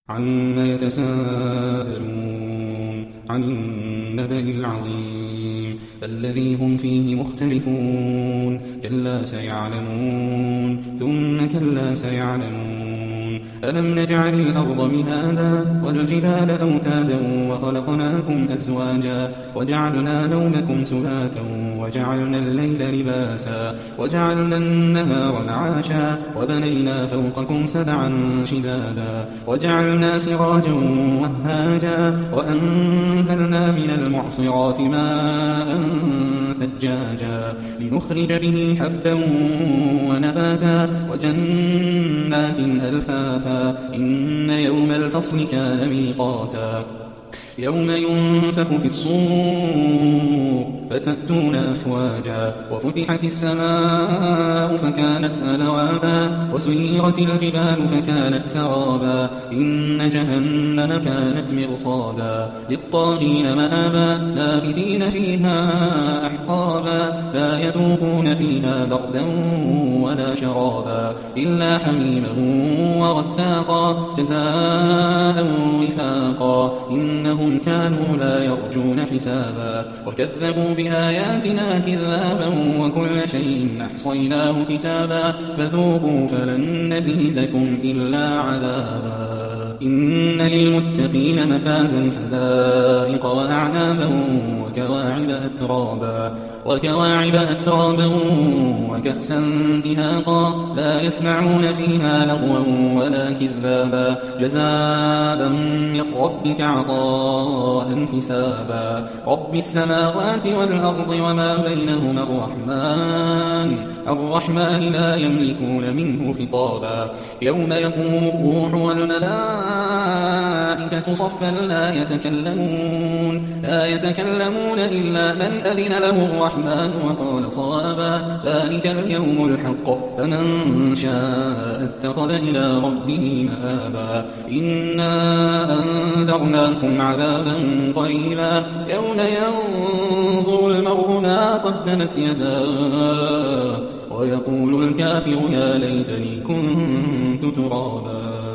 عما يتساءلون عن النبأ العظيم الذي هم فيه مختلفون كلا سيعلمون ثم كلا سيعلمون ألم نجعل الأرض مهادا والجبال أوتادا وخلقناكم أزواجا وجعلنا نومكم سباتا وجعلنا الليل لباسا وجعلنا النهار معاشا وبنينا فوقكم سبعا شدادا وجعلنا سراجا وهاجا وأنزلنا من المعصرات ماء ثجاجا لنخرج به حبا ونباتا وجنات ألفافا إن يوم الفصل كان ميقاتا يوم ينفخ في الصور فتأتون أفواجا وفتحت السماء فكانت أبوابا وسيرت الجبال فكانت سرابا إن جهنم كانت مرصادا للطاغين مآبا لابثين فيها أحقابا لا يذوقون فيها بردا ولا شرابا إلا حميما وغساقا جزاء وفاقا إنهم كانوا لا يرجون حسابا وكذبوا بآياتنا كذابا وكل شيء أحصيناه كتابا فذوقوا فلن نزيدكم إلا عذابا إن للمتقين مفازا حدائق وأعنابا وكواعب أترابا وكأسا دهاقا لا يسمعون فيها لغوا ولا كذابا جزاء من ربك عطاء حسابا رب السماوات والأرض وما بينهما الرحمن لا يملكون منه خطابا يوم يقوم الروح والملائكة صفا لا يتكلمون إلا من أذن له الرحمن وقال صوابا ذلك اليوم الحق فمن شاء اتخذ إلى ربه مآبا إنا أنذرناكم عذابا قريبا يوم ينظر المرء ما قدمت يداه ويقول الكافر يا ليتني كنت ترابا